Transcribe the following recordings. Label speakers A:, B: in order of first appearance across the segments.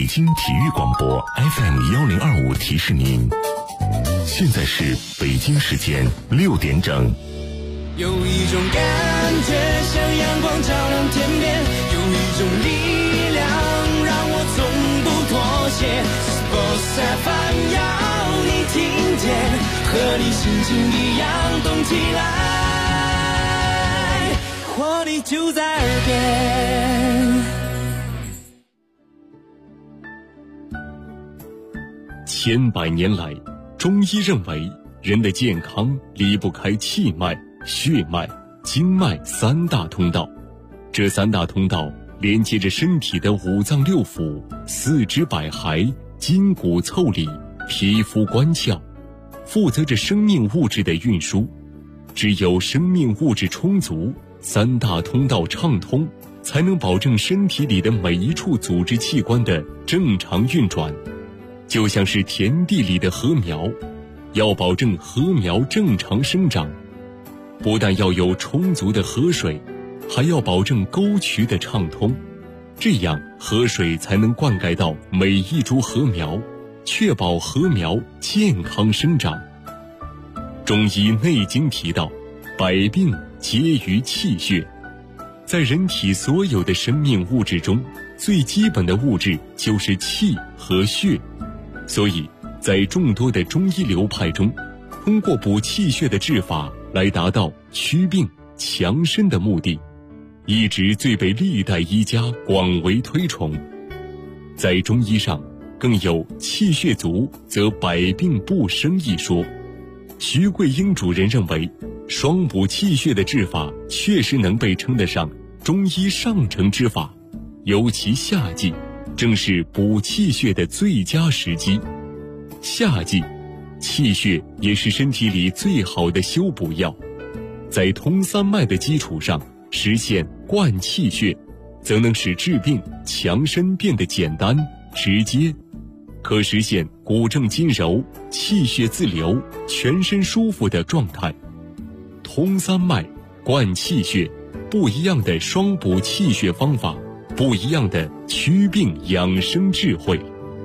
A: 北京体育广播 FM1025提示您，现在是北京时间6点整。
B: 有一种感觉像阳光照亮天边，有一种力量让我从不妥协。Sports FM 要你听见，和你心情一样动起来，活力就在耳边。
C: 千百年来，中医认为人的健康离不开气脉、血脉、经脉3大通道。这3大通道连接着身体的5脏6腑、四肢百骸、筋骨腠理、皮肤关窍，负责着生命物质的运输。只有生命物质充足，3大通道畅通，才能保证身体里的每一处组织器官的正常运转。就像是田地里的禾苗，要保证禾苗正常生长，不但要有充足的河水，还要保证沟渠的畅通，这样河水才能灌溉到每一株禾苗，确保禾苗健康生长。中医内经提到，百病皆于气血。在人体所有的生命物质中，最基本的物质就是气和血。所以在众多的中医流派中，通过补气血的治法来达到祛病强身的目的，一直最被历代医家广为推崇。在中医上更有气血足则百病不生一说。徐桂英主任认为，双补气血的治法确实能被称得上中医上乘之法，尤其夏季正是补气血的最佳时机。夏季，气血也是身体里最好的修补药。在通3脉的基础上实现灌气血，则能使治病强身变得简单直接，可实现骨正筋柔、气血自流、全身舒服的状态。通3脉，灌气血，不一样的双补气血方法，不一样的祛病养生智慧。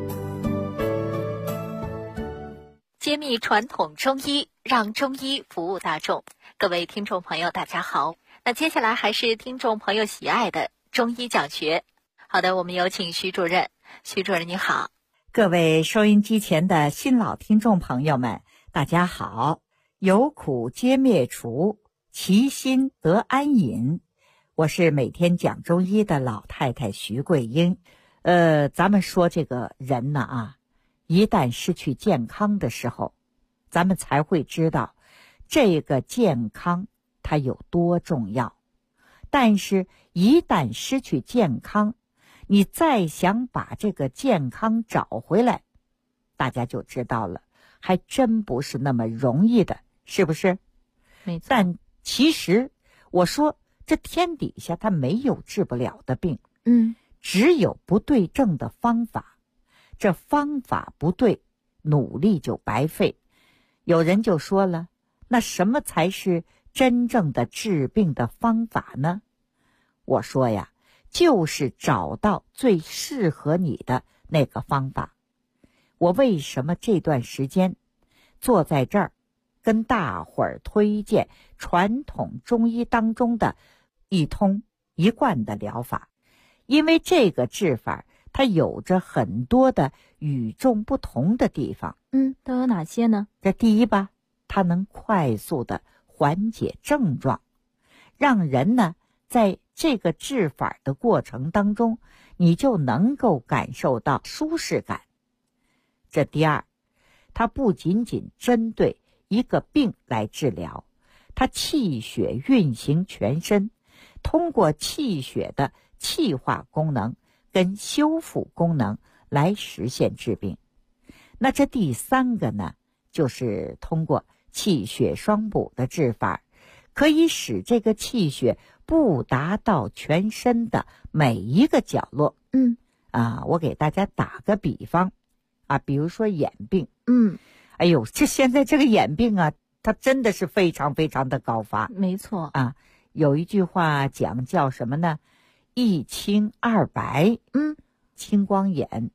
D: 揭秘传统中医，让中医服务大众。各位听众朋友大家好，那接下来还是听众朋友喜爱的中医讲学。好的，我们有请徐主任。徐主任你好。
E: 各位收音机前的新老听众朋友们大家好。有苦皆灭除，其心得安隐。我是每天讲中医的老太太徐桂英。咱们说这个人呢一旦失去健康的时候，咱们才会知道这个健康它有多重要。但是一旦失去健康，你再想把这个健康找回来，大家就知道了，还真不是那么容易的，是不是？
D: 没错。
E: 但其实我说这天底下它没有治不了的病，只有不对症的方法。这方法不对，努力就白费。有人就说了，那什么才是真正的治病的方法呢？我说呀，就是找到最适合你的那个方法。我为什么这段时间坐在这儿跟大伙儿推荐传统中医当中的一通一贯的疗法？因为这个治法它有着很多的与众不同的地方。
D: 都有哪些呢？
E: 这第一吧，它能快速的缓解症状，让人呢在这个治法的过程当中，你就能够感受到舒适感。这第二，它不仅仅针对一个病来治疗，它气血运行全身，通过气血的气化功能跟修复功能来实现治病。那这第3个呢，就是通过气血双补的治法，可以使这个气血布达到全身的每一个角落。我给大家打个比方比如说眼病。哎呦，这现在这个眼病它真的是非常非常的高发。
D: 没错
E: 有一句话讲叫什么呢？一青二白。青光眼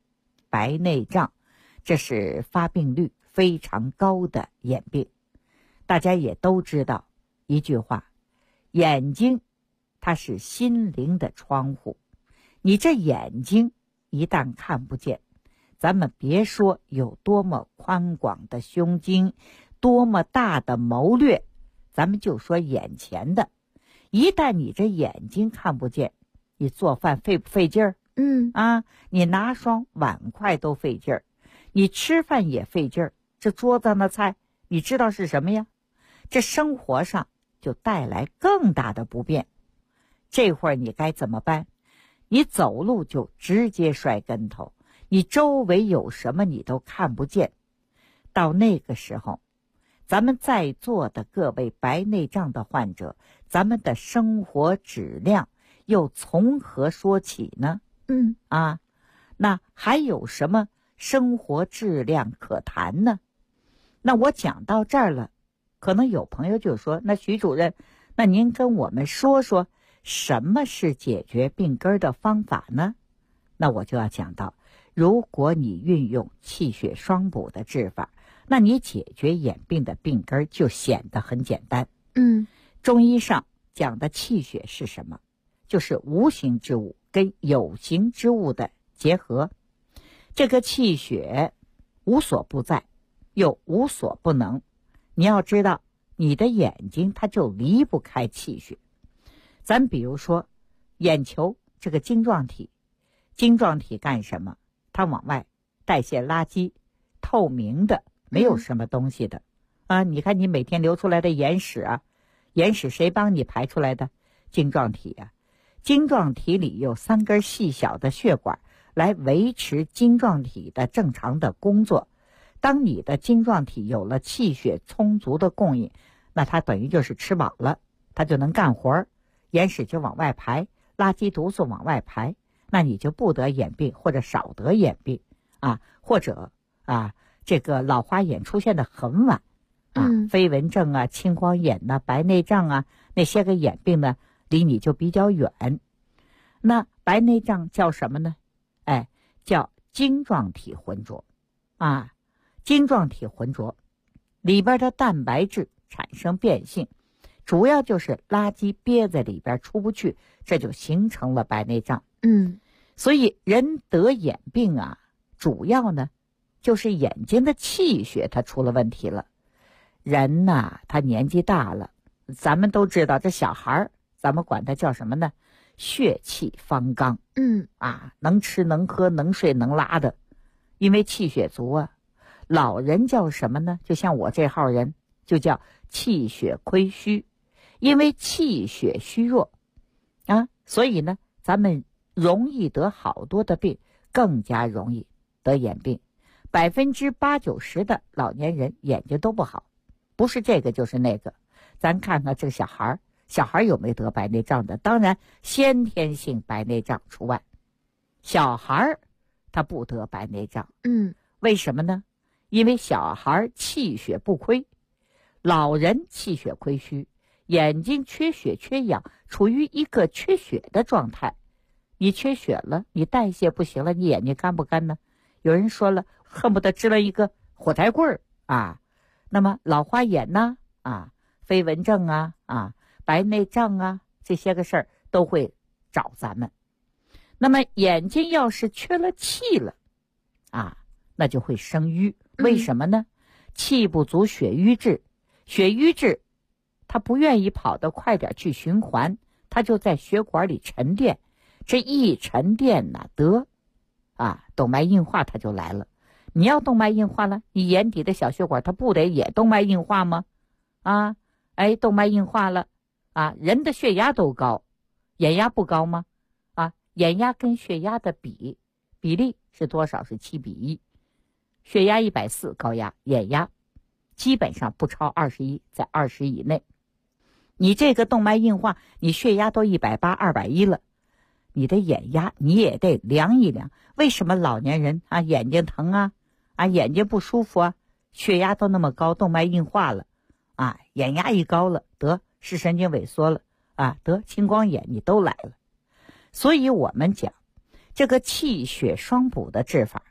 E: 白内障，这是发病率非常高的眼病。大家也都知道一句话，眼睛它是心灵的窗户，你这眼睛一旦看不见，咱们别说有多么宽广的胸襟，多么大的谋略，咱们就说眼前的，一旦你这眼睛看不见，你做饭费不费劲儿？你拿双碗筷都费劲儿，你吃饭也费劲儿。这桌子上的菜，你知道是什么呀？这生活上就带来更大的不便。这会儿你该怎么办？你走路就直接摔跟头，你周围有什么你都看不见。到那个时候，咱们在座的各位白内障的患者，咱们的生活质量又从何说起呢？那还有什么生活质量可谈呢？那我讲到这儿了，可能有朋友就说，那徐主任，那您跟我们说说什么是解决病根的方法呢？那我就要讲到，如果你运用气血双补的治法，那你解决眼病的病根就显得很简单。中医上讲的气血是什么？就是无形之物跟有形之物的结合。这个气血无所不在，又无所不能。你要知道，你的眼睛它就离不开气血。咱比如说眼球这个晶状体，晶状体干什么？它往外代谢垃圾，透明的，没有什么东西的。你看你每天流出来的眼屎啊，眼屎谁帮你排出来的？晶状体啊。晶状体里有3根细小的血管来维持晶状体的正常的工作。当你的晶状体有了气血充足的供应，那它等于就是吃饱了，它就能干活，眼屎就往外排，垃圾毒素往外排，那你就不得眼病，或者少得眼病或者这个老花眼出现的很晚飞蚊症啊、青光眼啊、白内障啊，那些个眼病呢离你就比较远。那白内障叫什么呢？叫晶状体浑浊晶状体浑浊里边的蛋白质产生变性，主要就是垃圾憋在里边出不去，这就形成了白内障。所以人得眼病主要呢就是眼睛的气血它出了问题了。人他年纪大了，咱们都知道这小孩咱们管它叫什么呢？血气方刚。能吃能喝能睡能拉的，因为气血足老人叫什么呢？就像我这号人就叫气血亏虚，因为气血虚弱所以呢咱们容易得好多的病，更加容易得眼病。80%-90%的老年人眼睛都不好，不是这个就是那个。咱看看这个小孩有没有得白内障的？当然先天性白内障除外，小孩他不得白内障。为什么呢？因为小孩气血不亏，老人气血亏虚，眼睛缺血缺氧，处于一个缺血的状态。你缺血了，你代谢不行了，你眼睛干不干呢？有人说了，恨不得支了一个火柴棍那么老花眼飞蚊症白内障这些个事儿都会找咱们。那么眼睛要是缺了气了那就会生瘀。为什么呢？气不足血瘀滞，血瘀滞它不愿意跑得快点去循环，它就在血管里沉淀，这一沉淀得动脉硬化它就来了。你要动脉硬化了，你眼底的小血管它不得也动脉硬化吗？动脉硬化了人的血压都高，眼压不高吗？眼压跟血压的比例是多少？是7:1。血压140高压，眼压基本上不超21，在20以内。你这个动脉硬化，你血压都180、210了，你的眼压你也得量一量。为什么老年人眼睛疼眼睛不舒服血压都那么高，动脉硬化了眼压一高了，得视神经萎缩了得青光眼，你都来了。所以我们讲这个气血双补的治法，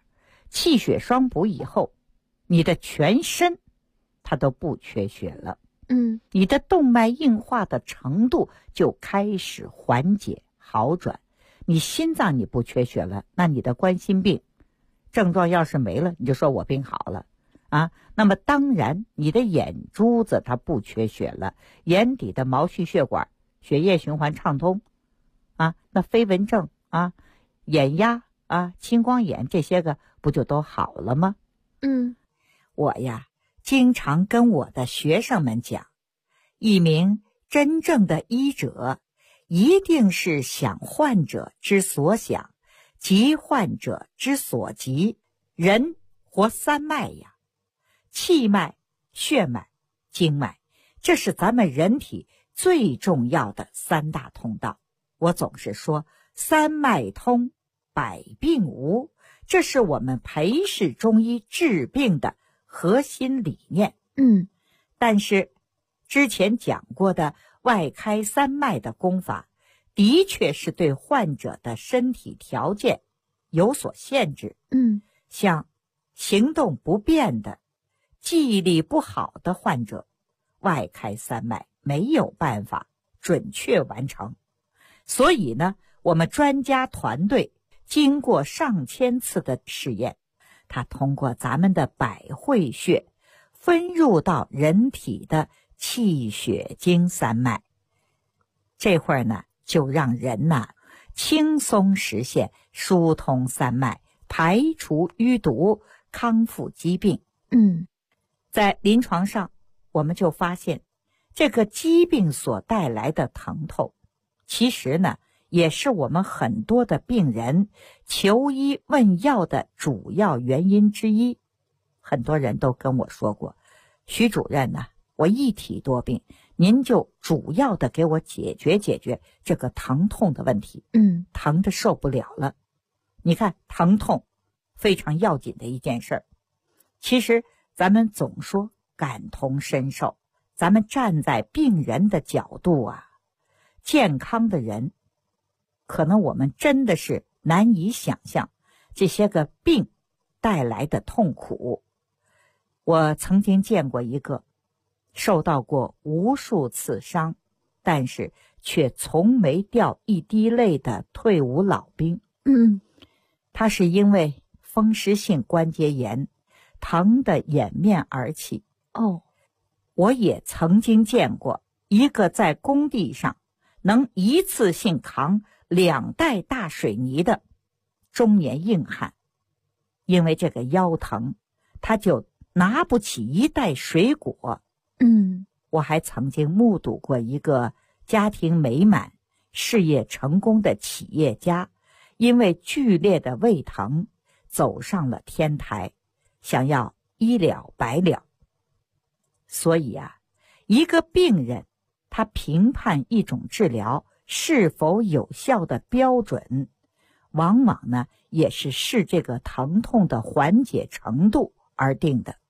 E: 气血双补以后，你的全身它都不缺血了。你的动脉硬化的程度就开始缓解好转。你心脏你不缺血了，那你的冠心病症状要是没了，你就说我病好了啊。那么当然你的眼珠子它不缺血了，眼底的毛细血管血液循环畅通啊，那飞蚊症啊、眼压啊、青光眼这些个不就都好了吗？我呀经常跟我的学生们讲，一名真正的医者一定是想患者之所想，急患者之所急。人活三脉呀，气脉、血脉、经脉，这是咱们人体最重要的三大通道。我总是说三脉通，百病无，这是我们裴氏中医治病的核心理念。但是之前讲过的外开三脉的功法，的确是对患者的身体条件有所限制。像行动不便的、记忆力不好的患者，外开三脉没有办法准确完成。所以呢，我们专家团队经过上千次的试验，他通过咱们的百会穴分入到人体的气血经三脉，这会儿呢就让人轻松实现疏通三脉，排除淤堵，康复疾病。在临床上我们就发现，这个疾病所带来的疼痛，其实呢也是我们很多的病人求医问药的主要原因之一。很多人都跟我说过，徐主任我一体多病，您就主要的给我解决这个疼痛的问题。疼得受不了了。你看，疼痛非常要紧的一件事儿。其实咱们总说感同身受，咱们站在病人的角度健康的人可能我们真的是难以想象这些个病带来的痛苦。我曾经见过一个受到过无数次伤，但是却从没掉一滴泪的退伍老兵。他是因为风湿性关节炎，疼得掩面而泣。我也曾经见过一个在工地上能一次性扛2袋大水泥的中年硬汉，因为这个腰疼，他就拿不起一袋水果。我还曾经目睹过一个家庭美满、事业成功的企业家，因为剧烈的胃疼走上了天台，想要一了百了。所以一个病人他评判一种治疗是否有效的标准，往往呢也是视这个疼痛的缓解程度而定的。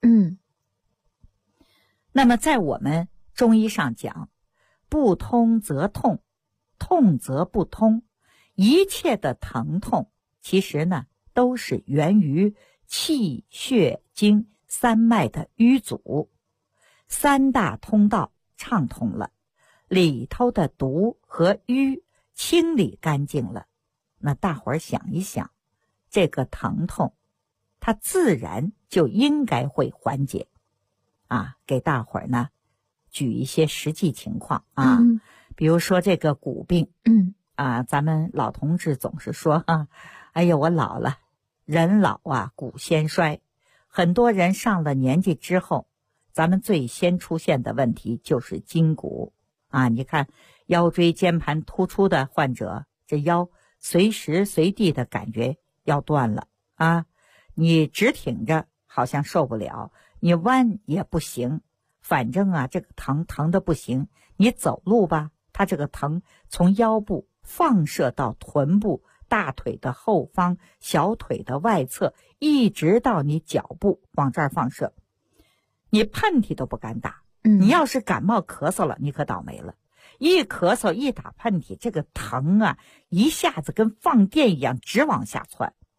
E: 那么在我们中医上讲，不通则痛，痛则不通，一切的疼痛其实呢都是源于气血经三脉的淤阻。三大通道畅通了，里头的毒和瘀清理干净了，那大伙儿想一想，这个疼痛它自然就应该会缓解。给大伙儿呢举一些实际情况比如说这个骨病。咱们老同志总是说哎呀我老了，人老骨先衰。很多人上了年纪之后，咱们最先出现的问题就是筋骨你看腰椎间盘突出的患者，这腰随时随地的感觉要断了你直挺着好像受不了，你弯也不行，反正这个疼的不行。你走路吧，它这个疼从腰部放射到臀部、大腿的后方、小腿的外侧，一直到你脚部，往这儿放射。你喷嚏都不敢打。你要是感冒咳嗽了，你可倒霉了。一咳嗽一打喷嚏，这个疼一下子跟放电一样直往下窜。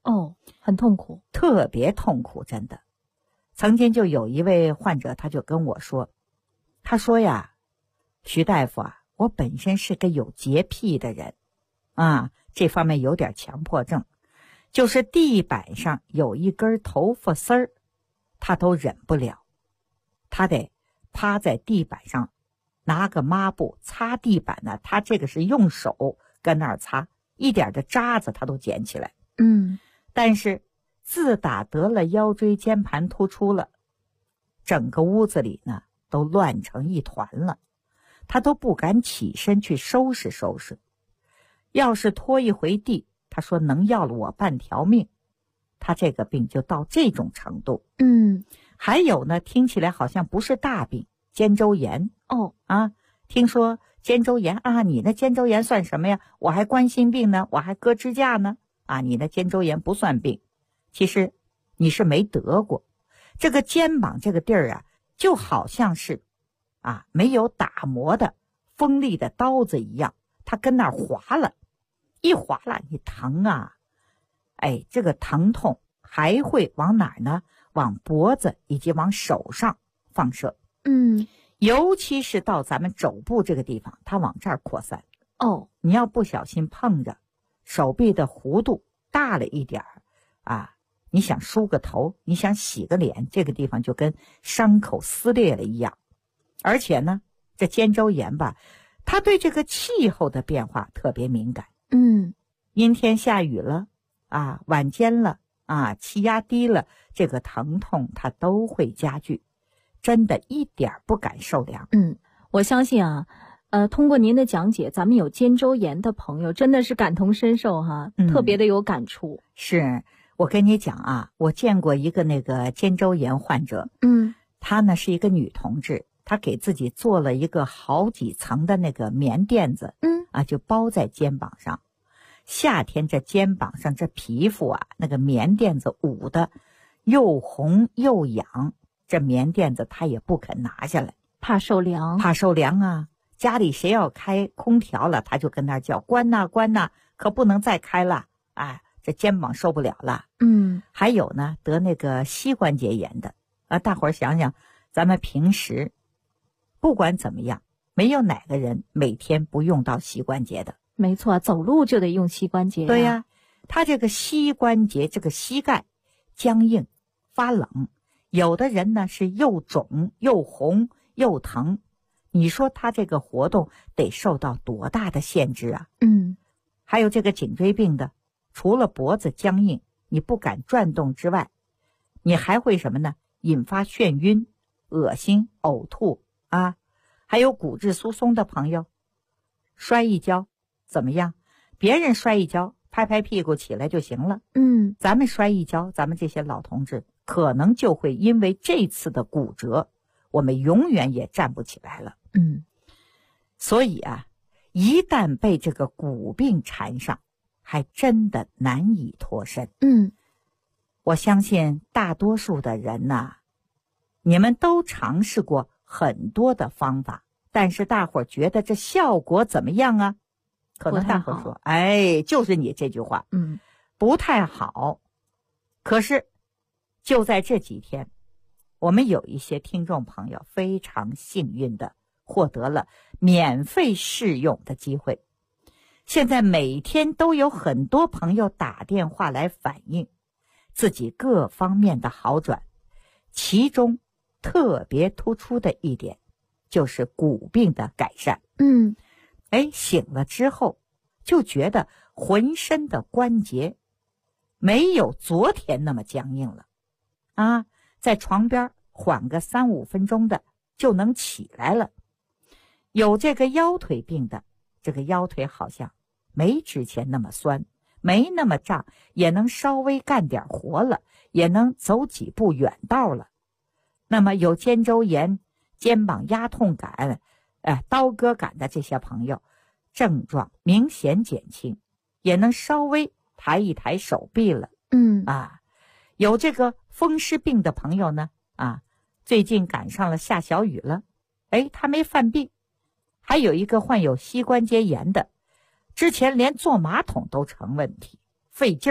D: 哦，很痛苦，
E: 特别痛苦，真的。曾经就有一位患者，他就跟我说，他说呀，徐大夫啊，我本身是个有洁癖的人啊，这方面有点强迫症，就是地板上有一根头发丝儿，他都忍不了，他得趴在地板上拿个抹布擦地板呢，他这个是用手跟那儿擦，一点的渣子他都捡起来。但是自打得了腰椎间盘突出了，整个屋子里呢都乱成一团了，他都不敢起身去收拾收拾，要是拖一回地，他说能要了我半条命，他这个病就到这种程度。还有呢，听起来好像不是大病，肩周炎。听说肩周炎啊，你那肩周炎算什么呀？我还冠心病呢，我还割支架呢。你那肩周炎不算病，其实你是没得过。这个肩膀这个地儿啊，就好像是没有打磨的锋利的刀子一样，它跟那儿划了，一划了你疼啊。这个疼痛还会往哪儿呢？往脖子以及往手上放射。尤其是到咱们肘部这个地方，它往这儿扩散。你要不小心碰着手臂的弧度大了一点你想梳个头，你想洗个脸，这个地方就跟伤口撕裂了一样。而且呢，这肩周炎吧，它对这个气候的变化特别敏感。阴天下雨了晚间了气压低了，这个疼痛它都会加剧，真的一点不敢受凉。
D: 我相信通过您的讲解，咱们有肩周炎的朋友真的是感同身受特别的有感触。
E: 是，我跟你讲我见过一个那个肩周炎患者，她呢是一个女同志，她给自己做了一个好几层的那个棉垫子，就包在肩膀上。夏天这肩膀上这皮肤那个棉垫子捂的又红又痒，这棉垫子她也不肯拿下来，
D: 怕受凉
E: 家里谁要开空调了，他就跟那儿叫关呐关呐，可不能再开了，这肩膀受不了了。还有呢，得那个膝关节炎的大伙儿想想，咱们平时不管怎么样，没有哪个人每天不用到膝关节的。
D: 没错，走路就得用膝关节。
E: 对呀，他这个膝关节这个膝盖僵硬发冷，有的人呢是又肿又红又疼，你说他这个活动得受到多大的限制啊？还有这个颈椎病的，除了脖子僵硬你不敢转动之外，你还会什么呢？引发眩晕、恶心、呕吐还有骨质疏松的朋友，摔一跤怎么样？别人摔一跤拍拍屁股起来就行了，咱们摔一跤，咱们这些老同志可能就会因为这次的骨折，我们永远也站不起来了。所以一旦被这个骨病缠上，还真的难以脱身。我相信大多数的人你们都尝试过很多的方法，但是大伙儿觉得这效果怎么样啊？可能大伙儿说，就是你这句话，不太好。可是就在这几天，我们有一些听众朋友非常幸运的获得了免费试用的机会。现在每天都有很多朋友打电话来反映自己各方面的好转，其中特别突出的一点就是骨病的改善。醒了之后就觉得浑身的关节没有昨天那么僵硬了在床边缓个3-5分钟的就能起来了。有这个腰腿病的，这个腰腿好像没之前那么酸，没那么胀，也能稍微干点活了，也能走几步远道了。那么有肩周炎、肩膀压痛感、刀割感的这些朋友，症状明显减轻，也能稍微抬一抬手臂了。有这个风湿病的朋友呢最近赶上了下小雨了，他没犯病。还有一个患有膝关节炎的，之前连坐马桶都成问题，费劲儿，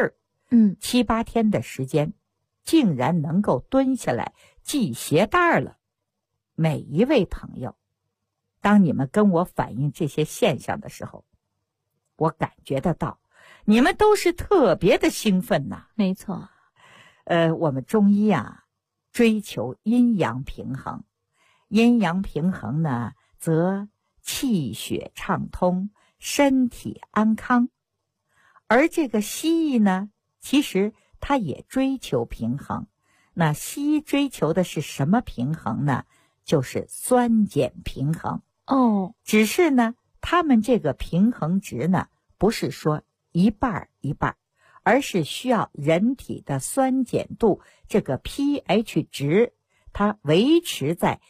E: 7、8天的时间，竟然能够蹲下来系鞋带了。每一位朋友，当你们跟我反映这些现象的时候，我感觉得到你们都是特别的兴奋呐。
D: 没错。
E: 我们中医啊，追求阴阳平衡。阴阳平衡呢，则气血畅通，身体安康。而这个西医呢，其实它也追求平衡。那西医追求的是什么平衡呢？就是酸碱平衡。只是呢，他们这个平衡值呢，不是说一半一半，而是需要人体的酸碱度这个 pH 值，它维持在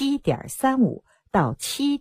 E: 7.35 到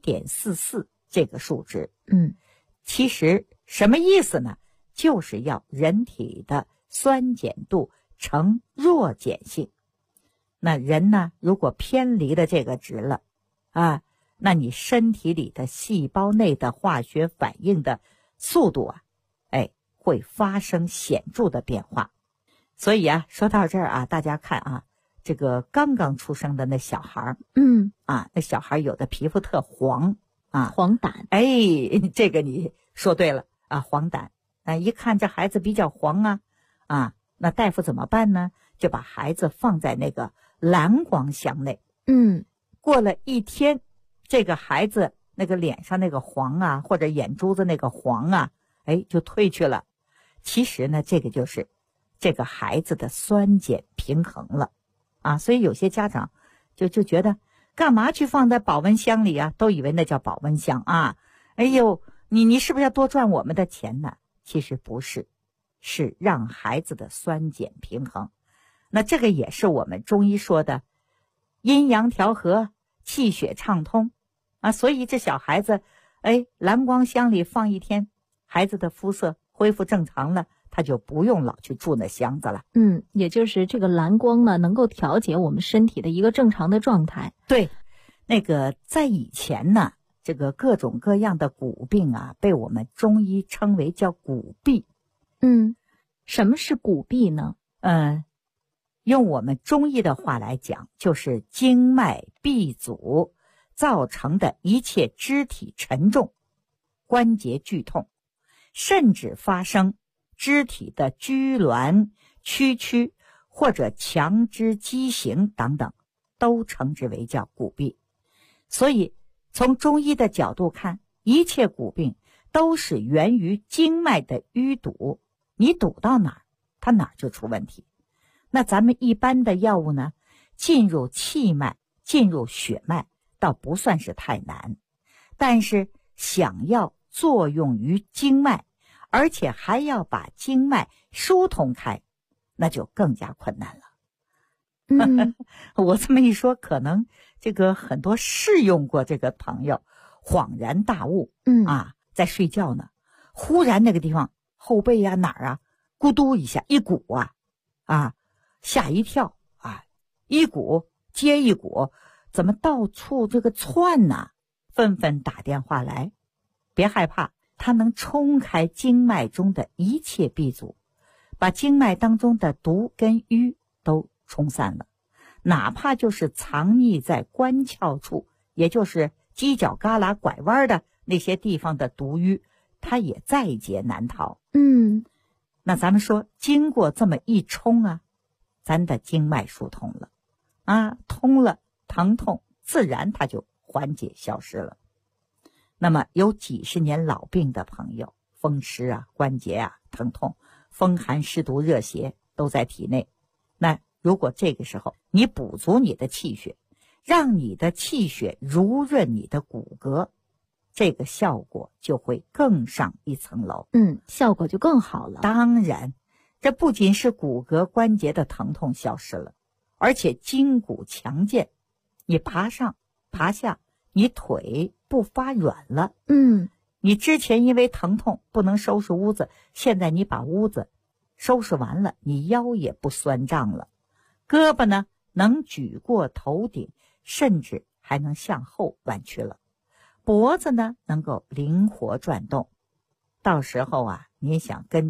E: 7.44 这个数值。其实什么意思呢？就是要人体的酸碱度呈弱碱性。那人呢，如果偏离了这个值了啊，那你身体里的细胞内的化学反应的速度啊，会发生显著的变化。所以啊，说到这儿啊，大家看啊，这个刚刚出生的那小孩，那小孩有的皮肤特黄啊，
D: 黄疸。
E: 这个你说对了啊，黄疸。一看这孩子比较黄啊，那大夫怎么办呢？就把孩子放在那个蓝光箱内。过了1天，这个孩子那个脸上那个黄啊，或者眼珠子那个黄啊，就退去了。其实呢，这个就是这个孩子的酸碱平衡了啊。所以有些家长就觉得，干嘛去放在保温箱里啊？都以为那叫保温箱啊。你是不是要多赚我们的钱呢？其实不是，是让孩子的酸碱平衡。那这个也是我们中医说的阴阳调和，气血畅通啊。所以这小孩子，蓝光箱里放1天，孩子的肤色恢复正常了，他就不用老去住那箱子了。
D: 也就是这个蓝光呢，能够调节我们身体的一个正常的状态。
E: 对，那个在以前呢，这个各种各样的骨病啊，被我们中医称为叫骨痹。
D: 什么是骨痹呢？
E: 用我们中医的话来讲，就是经脉闭阻造成的一切肢体沉重、关节剧痛，甚至发生肢体的拘挛、屈曲或者强肢畸形等等，都称之为叫骨痹。所以从中医的角度看，一切骨病都是源于经脉的淤堵，你堵到哪儿，它哪儿就出问题。那咱们一般的药物呢，进入气脉、进入血脉倒不算是太难，但是想要作用于经脉，而且还要把经脉疏通开，那就更加困难了。我这么一说，可能这个很多试用过这个朋友恍然大悟。在睡觉呢，忽然那个地方后背啊哪儿啊，咕嘟一下一鼓吓一跳啊，一股接一股，怎么到处这个窜呢？纷纷打电话来。别害怕，它能冲开经脉中的一切闭阻，把经脉当中的毒跟瘀都冲散了。哪怕就是藏匿在关窍处，也就是犄角旮旯拐弯的那些地方的毒瘀，它也在劫难逃。那咱们说，经过这么一冲啊，咱的经脉疏通了通了，疼痛自然它就缓解消失了。那么有几十年老病的朋友，风湿啊、关节啊疼痛，风寒湿毒热邪都在体内。那如果这个时候你补足你的气血，让你的气血濡润你的骨骼，这个效果就会更上一层楼。
D: 效果就更好了。
E: 当然，这不仅是骨骼关节的疼痛消失了，而且筋骨强健，你爬上爬下，你腿不发软了。你之前因为疼痛不能收拾屋子，现在你把屋子收拾完了，你腰也不酸胀了，胳膊呢能举过头顶，甚至还能向后弯曲了，脖子呢能够灵活转动。到时候啊，您想跟着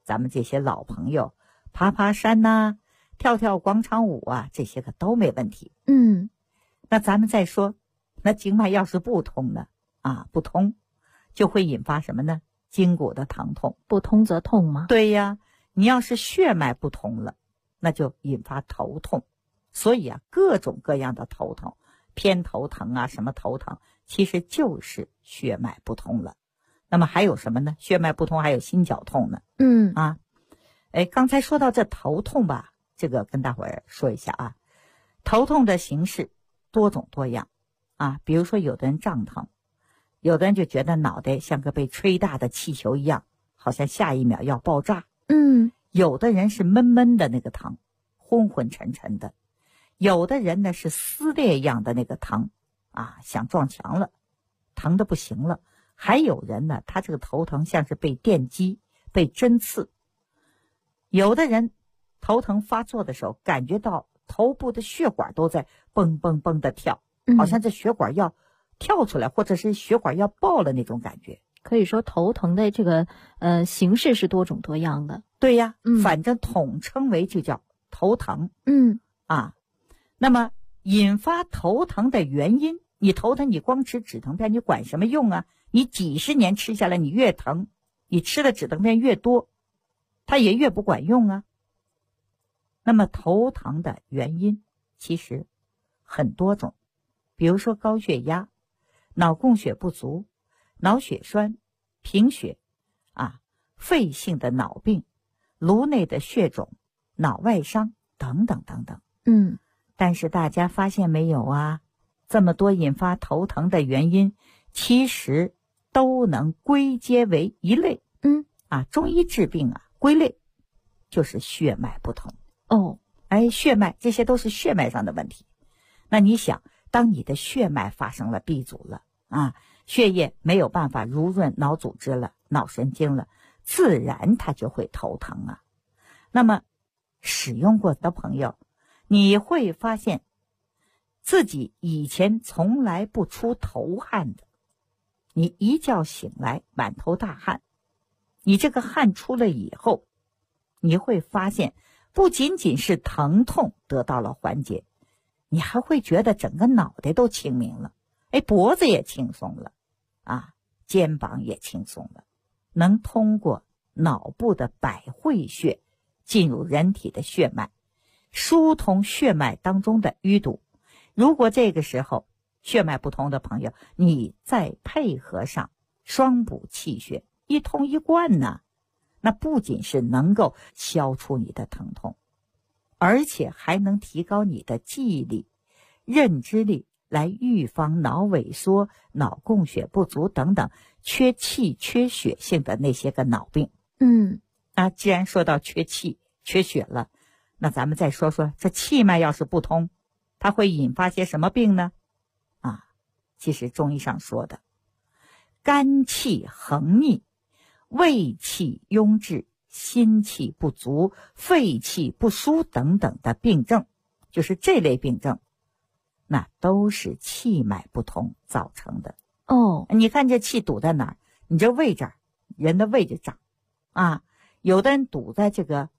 E: 咱们这些老朋友，爬爬山呐、跳跳广场舞啊，这些个都没问题。那咱们再说，那经脉要是不通呢？不通，就会引发什么呢？筋骨的疼痛。
D: 不通则痛吗？
E: 对呀，你要是血脉不通了，那就引发头痛。所以各种各样的头疼，偏头疼啊，什么头疼，其实就是血脉不通了。那么还有什么呢？血脉不通还有心绞痛呢。刚才说到这头痛吧，这个跟大伙儿说一下头痛的形式多种多样比如说有的人胀疼，有的人就觉得脑袋像个被吹大的气球一样，好像下一秒要爆炸。有的人是闷闷的那个疼，昏昏沉沉的。有的人呢是撕裂一样的那个疼想撞墙了，疼得不行了。还有人呢，他这个头疼像是被电击、被针刺。有的人头疼发作的时候，感觉到头部的血管都在蹦蹦蹦的跳，好像这血管要跳出来，或者是血管要爆了那种感觉。
D: 可以说头疼的这个形式是多种多样的。
E: 对呀，反正统称为就叫头疼。那么引发头疼的原因，你头疼你光吃止疼片你管什么用啊？你几十年吃下来你越疼，你吃的止疼片越多，它也越不管用啊。那么头疼的原因其实很多种，比如说高血压、脑供血不足、脑血栓、贫血肺性的脑病、颅内的血肿、脑外伤等等等等。但是大家发现没有这么多引发头疼的原因，其实都能归结为一类。中医治病归类就是血脉不通。血脉，这些都是血脉上的问题。那你想，当你的血脉发生了闭阻了血液没有办法濡润脑组织了、脑神经了，自然它就会头疼那么使用过的朋友，你会发现自己以前从来不出头汗的，你一觉醒来满头大汗，你这个汗出了以后，你会发现不仅仅是疼痛得到了缓解，你还会觉得整个脑袋都清明了，脖子也轻松了肩膀也轻松了，能通过脑部的百会穴进入人体的血脉，疏通血脉当中的淤堵。如果这个时候血脉不通的朋友，你再配合上双补气血，一通一贯那不仅是能够消除你的疼痛，而且还能提高你的记忆力、认知力，来预防脑萎缩、脑供血不足等等缺气缺血性的那些个脑病。既然说到缺气缺血了，那咱们再说说这气脉要是不通，它会引发些什么病呢？其实中医上说的肝气横逆、胃气壅滞、心气不足、肺气不舒等等的病症，就是这类病症，那都是气脉不通造成的。你看这气堵在哪儿？你这胃这儿，人的胃就胀有的人堵在这个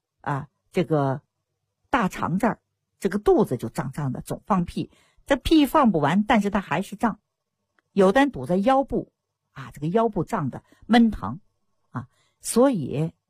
E: 大肠这儿，这个肚子就胀胀的，总放屁，这屁放不完，但是它还是胀。有的人堵在腰部这个腰部胀的闷疼所以